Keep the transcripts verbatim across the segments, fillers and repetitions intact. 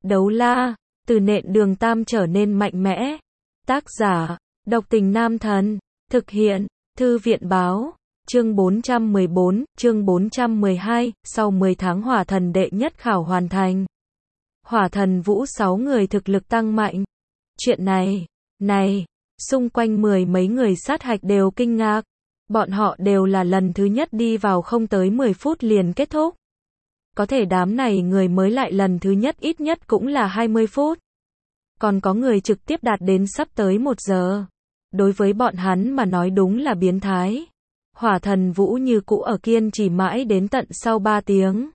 Đấu la, từ nện đường tam trở nên mạnh mẽ. Tác giả, Độc Tình Nam Thần. Thực hiện, Thư viện báo. Chương bốn trăm mười bốn, chương bốn trăm mười hai, sau mười tháng hỏa thần đệ nhất khảo hoàn thành. Hỏa thần vũ sáu người thực lực tăng mạnh. Chuyện này, này, xung quanh mười mấy người sát hạch đều kinh ngạc. Bọn họ đều là lần thứ nhất đi vào không tới mười phút liền kết thúc. Có thể đám này người mới lại lần thứ nhất ít nhất cũng là hai mươi phút. Còn có người trực tiếp đạt đến sắp tới một giờ. Đối với bọn hắn mà nói đúng là biến thái. Hỏa thần vũ như cũ ở kiên trì mãi đến tận sau ba tiếng.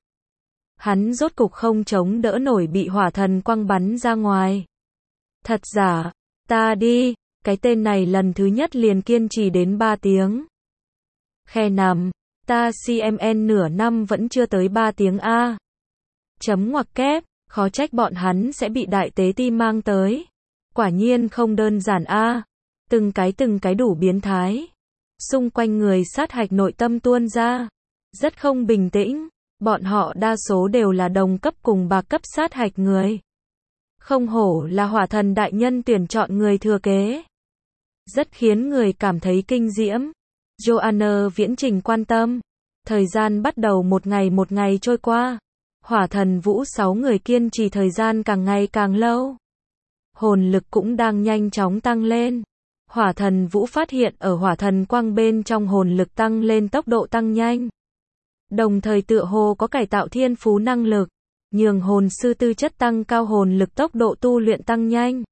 Hắn rốt cục không chống đỡ nổi bị hỏa thần quăng bắn ra ngoài. Thật giả, ta đi, cái tên này lần thứ nhất liền kiên trì đến ba tiếng. Khe nằm, ta xê em en nửa năm vẫn chưa tới ba tiếng a. Chấm ngoặc kép, khó trách bọn hắn sẽ bị đại tế ti mang tới. Quả nhiên không đơn giản a. Từng cái từng cái đủ biến thái. Xung quanh người sát hạch nội tâm tuôn ra. Rất không bình tĩnh. Bọn họ đa số đều là đồng cấp cùng bạc cấp sát hạch người. Không hổ là hỏa thần đại nhân tuyển chọn người thừa kế. Rất khiến người cảm thấy kinh diễm. Joanna viễn trình quan tâm. Thời gian bắt đầu một ngày một ngày trôi qua. Hỏa thần vũ sáu người kiên trì thời gian càng ngày càng lâu. Hồn lực cũng đang nhanh chóng tăng lên. Hỏa thần vũ phát hiện ở hỏa thần quang bên trong hồn lực tăng lên tốc độ tăng nhanh. Đồng thời tựa hồ có cải tạo thiên phú năng lực. Nhường hồn sư tư chất tăng cao hồn lực tốc độ tu luyện tăng nhanh.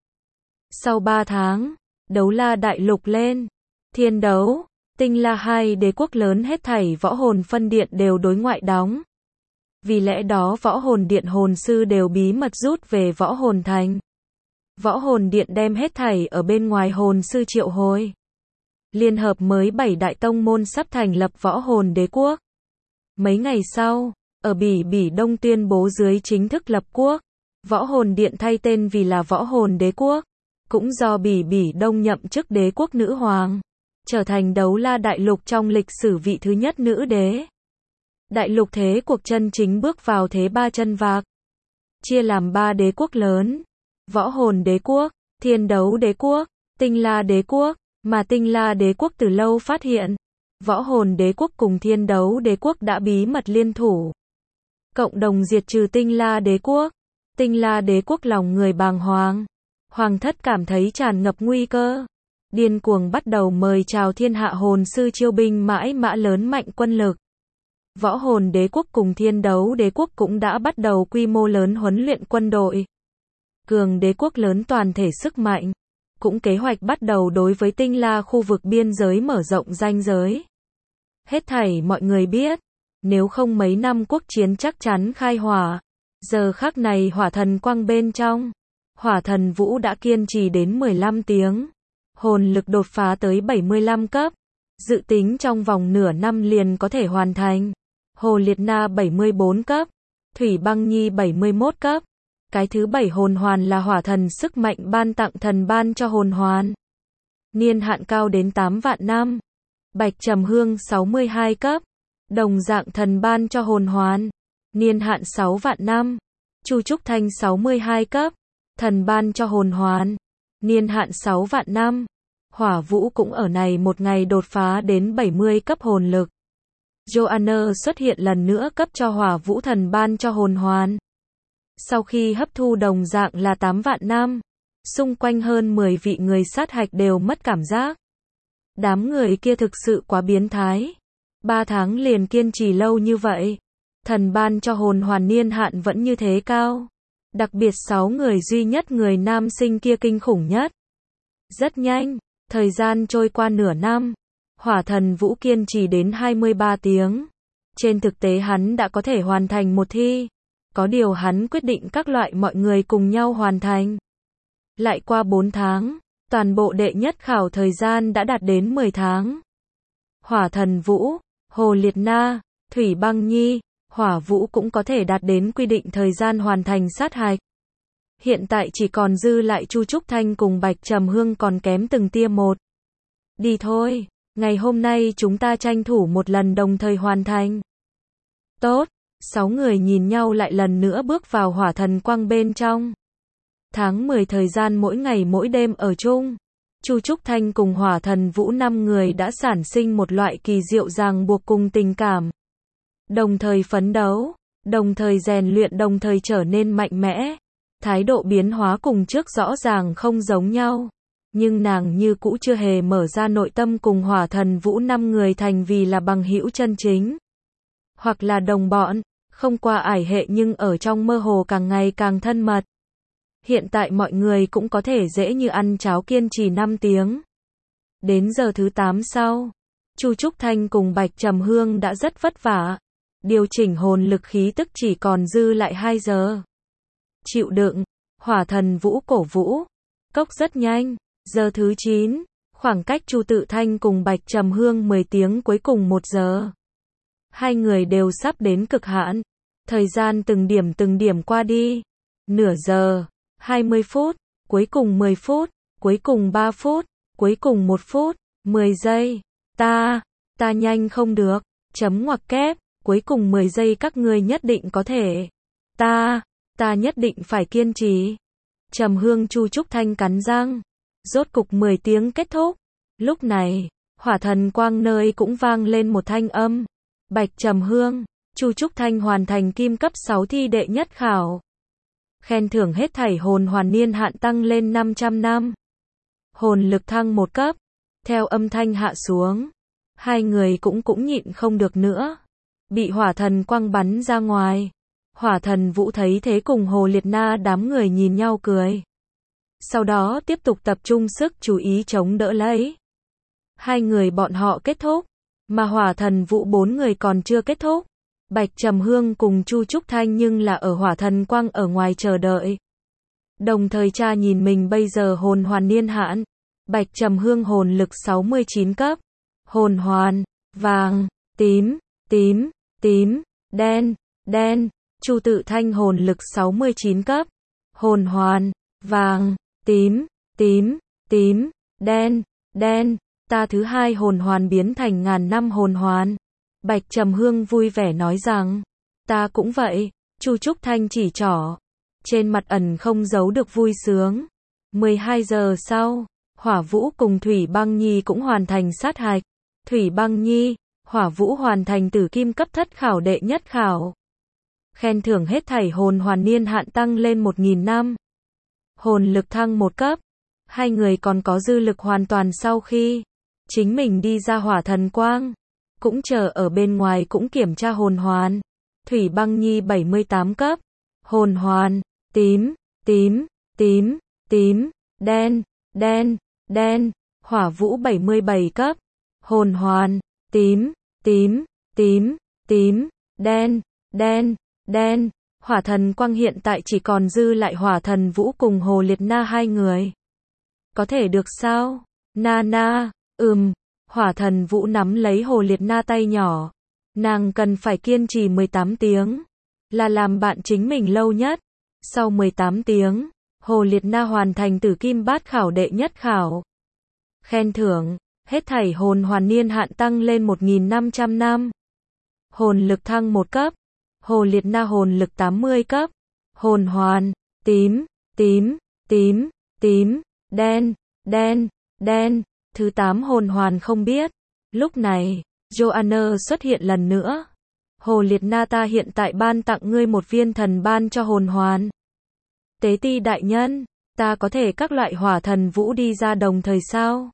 Sau ba tháng, đấu la đại lục lên. Thiên đấu, tinh la hai đế quốc lớn hết thảy võ hồn phân điện đều đối ngoại đóng. Vì lẽ đó võ hồn điện hồn sư đều bí mật rút về võ hồn thành. Võ hồn điện đem hết thảy ở bên ngoài hồn sư triệu hồi. Liên hợp mới bảy đại tông môn sắp thành lập võ hồn đế quốc. Mấy ngày sau, ở Bỉ Bỉ Đông tuyên bố dưới chính thức lập quốc. Võ hồn điện thay tên vì là võ hồn đế quốc. Cũng do Bỉ Bỉ Đông nhậm chức đế quốc nữ hoàng. Trở thành đấu la đại lục trong lịch sử vị thứ nhất nữ đế. Đại lục thế cuộc chân chính bước vào thế ba chân vạc. Chia làm ba đế quốc lớn. Võ hồn đế quốc, thiên đấu đế quốc, tinh la đế quốc. Mà tinh la đế quốc từ lâu phát hiện. Võ hồn đế quốc cùng thiên đấu đế quốc đã bí mật liên thủ. Cộng đồng diệt trừ tinh la đế quốc. Tinh la đế quốc lòng người bàng hoàng. Hoàng thất cảm thấy tràn ngập nguy cơ. Điên cuồng bắt đầu mời chào thiên hạ hồn sư chiêu binh mãi mã lớn mạnh quân lực. Võ hồn đế quốc cùng thiên đấu đế quốc cũng đã bắt đầu quy mô lớn huấn luyện quân đội. Cường đế quốc lớn toàn thể sức mạnh. Cũng kế hoạch bắt đầu đối với tinh la khu vực biên giới mở rộng ranh giới. Hết thảy mọi người biết. Nếu không mấy năm quốc chiến chắc chắn khai hỏa. Giờ khắc này hỏa thần quang bên trong. Hỏa thần vũ đã kiên trì đến mười lăm tiếng. Hồn lực đột phá tới bảy mươi lăm cấp. Dự tính trong vòng nửa năm liền có thể hoàn thành. Hồ Liệt Na bảy mươi bốn cấp. Thủy Băng Nhi bảy mươi mốt cấp. Cái thứ bảy hồn hoàn là hỏa thần sức mạnh ban tặng thần ban cho hồn hoàn. Niên hạn cao đến tám vạn năm. Bạch Trầm Hương sáu mươi hai cấp. Đồng dạng thần ban cho hồn hoàn. Niên hạn sáu vạn năm. Chu Trúc Thanh sáu mươi hai cấp. Thần ban cho hồn hoàn. Niên hạn sáu vạn năm. Hỏa Vũ cũng ở này một ngày đột phá đến bảy mươi cấp hồn lực. Joanna xuất hiện lần nữa cấp cho Hỏa Vũ thần ban cho hồn hoàn. Sau khi hấp thu đồng dạng là tám vạn năm. Xung quanh hơn mười vị người sát hạch đều mất cảm giác. Đám người kia thực sự quá biến thái. ba tháng liền kiên trì lâu như vậy. Thần ban cho hồn hoàn niên hạn vẫn như thế cao. Đặc biệt sáu người duy nhất người nam sinh kia kinh khủng nhất. Rất nhanh, thời gian trôi qua nửa năm. Hỏa thần vũ kiên trì đến hai mươi ba tiếng. Trên thực tế hắn đã có thể hoàn thành một thi. Có điều hắn quyết định các loại mọi người cùng nhau hoàn thành. Lại qua bốn tháng, toàn bộ đệ nhất khảo thời gian đã đạt đến mười tháng. Hỏa thần vũ, Hồ Liệt Na, Thủy Băng Nhi, Hỏa Vũ cũng có thể đạt đến quy định thời gian hoàn thành sát hạch. Hiện tại chỉ còn dư lại Chu Trúc Thanh cùng Bạch Trầm Hương còn kém từng tia một. Đi thôi, ngày hôm nay chúng ta tranh thủ một lần đồng thời hoàn thành. Tốt, Sáu người nhìn nhau lại lần nữa bước vào hỏa thần quang bên trong. Tháng mười thời gian mỗi ngày mỗi đêm ở chung. Chu Trúc Thanh cùng hỏa thần vũ năm người đã sản sinh một loại kỳ diệu ràng buộc cùng tình cảm. Đồng thời phấn đấu, đồng thời rèn luyện, đồng thời trở nên mạnh mẽ. Thái độ biến hóa cùng trước rõ ràng không giống nhau. Nhưng nàng như cũ chưa hề mở ra nội tâm cùng hỏa thần vũ năm người thành vì là bằng hữu chân chính. Hoặc là đồng bọn, không qua ải hệ nhưng ở trong mơ hồ càng ngày càng thân mật. Hiện tại mọi người cũng có thể dễ như ăn cháo kiên trì năm tiếng. Đến giờ thứ tám sau, Chu Trúc Thanh cùng Bạch Trầm Hương đã rất vất vả. Điều chỉnh hồn lực khí tức chỉ còn dư lại hai giờ. Chịu đựng, hỏa thần vũ cổ vũ. Cốc rất nhanh, giờ thứ chín, khoảng cách Chu Tự Thanh cùng Bạch Trầm Hương mười tiếng cuối cùng một giờ. Hai người đều sắp đến cực hạn. Thời gian từng điểm từng điểm qua đi. Nửa giờ, hai mươi phút, cuối cùng mười phút, cuối cùng ba phút, cuối cùng một phút, mười giây. Ta, ta nhanh không được, chấm ngoặc kép, cuối cùng mười giây các ngươi nhất định có thể. Ta, ta nhất định phải kiên trì. Trầm Hương Chu Trúc Thanh cắn răng. Rốt cục mười tiếng kết thúc. Lúc này, hỏa thần quang nơi cũng vang lên một thanh âm. Bạch Trầm Hương, Chu Trúc Thanh hoàn thành kim cấp sáu thi đệ nhất khảo. Khen thưởng hết thảy hồn hoàn niên hạn tăng lên năm trăm năm. Hồn lực thăng một cấp. Theo âm thanh hạ xuống, hai người cũng cũng nhịn không được nữa. Bị hỏa thần quang bắn ra ngoài. Hỏa thần vũ thấy thế cùng Hồ Liệt Na đám người nhìn nhau cười. Sau đó tiếp tục tập trung sức chú ý chống đỡ lấy. Hai người bọn họ kết thúc. Mà hỏa thần vũ bốn người còn chưa kết thúc. Bạch Trầm Hương cùng Chu Trúc Thanh nhưng là ở hỏa thần quang ở ngoài chờ đợi. Đồng thời cha nhìn mình bây giờ hồn hoàn niên hạn. Bạch Trầm Hương hồn lực sáu mươi chín cấp. Hồn hoàn, vàng, tím, tím, tím, đen, đen. Chu Tự Thanh hồn lực sáu mươi chín cấp. Hồn hoàn, vàng, tím, tím, tím, đen, đen. Ta thứ hai hồn hoàn biến thành ngàn năm hồn hoàn. Bạch Trầm Hương vui vẻ nói rằng, ta cũng vậy. Chu Trúc Thanh chỉ trỏ. Trên mặt ẩn không giấu được vui sướng. mười hai giờ sau, Hỏa Vũ cùng Thủy Băng Nhi cũng hoàn thành sát hạch. Thủy Băng Nhi, Hỏa Vũ hoàn thành tử kim cấp thất khảo đệ nhất khảo. Khen thưởng hết thảy hồn hoàn niên hạn tăng lên một nghìn năm. Hồn lực thăng một cấp. Hai người còn có dư lực hoàn toàn sau khi chính mình đi ra hỏa thần quang. Cũng chờ ở bên ngoài cũng kiểm tra hồn hoàn. Thủy Băng Nhi bảy mươi tám cấp. Hồn hoàn, tím, tím, tím, tím, đen, đen, đen. Hỏa Vũ bảy mươi bảy cấp. Hồn hoàn, tím, tím, tím, tím, đen, đen, đen. Hỏa thần quang hiện tại chỉ còn dư lại hỏa thần vũ cùng Hồ Liệt Na hai người. Có thể được sao? Na na, ừm. Hỏa thần vũ nắm lấy Hồ Liệt Na tay nhỏ. Nàng cần phải kiên trì mười tám tiếng. Là làm bạn chính mình lâu nhất. Sau mười tám tiếng, Hồ Liệt Na hoàn thành tử kim bát khảo đệ nhất khảo. Khen thưởng, hết thảy hồn hoàn niên hạn tăng lên một nghìn năm trăm năm. Hồn lực thăng một cấp. Hồ Liệt Na hồn lực tám mươi cấp. Hồn hoàn, tím, tím, tím, tím, đen, đen, đen. Thứ tám hồn hoàn không biết. Lúc này, Joanna xuất hiện lần nữa. Hồ Liệt Na ta hiện tại ban tặng ngươi một viên thần ban cho hồn hoàn. Tế ti đại nhân, ta có thể các loại hỏa thần vũ đi ra đồng thời sao?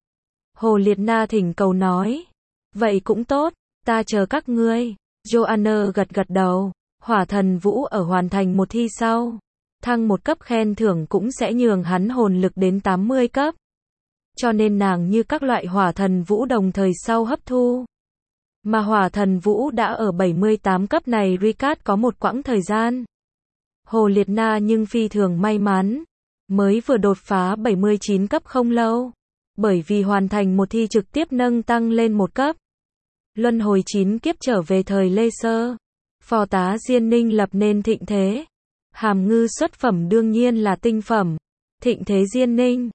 Hồ Liệt Na thỉnh cầu nói. Vậy cũng tốt, ta chờ các ngươi. Joanna gật gật đầu. Hỏa thần vũ ở hoàn thành một thi sau. Thăng một cấp khen thưởng cũng sẽ nhường hắn hồn lực đến tám mươi cấp. Cho nên nàng như các loại hỏa thần vũ đồng thời sau hấp thu. Mà hỏa thần vũ đã ở bảy mươi tám cấp này recap có một quãng thời gian. Hồ Liệt Na nhưng phi thường may mắn. Mới vừa đột phá bảy mươi chín cấp không lâu. Bởi vì hoàn thành một thi trực tiếp nâng tăng lên một cấp. Luân hồi chín kiếp trở về thời Lê Sơ. Phò tá Diên Ninh lập nên thịnh thế. Hàm ngư xuất phẩm đương nhiên là tinh phẩm. Thịnh thế Diên Ninh.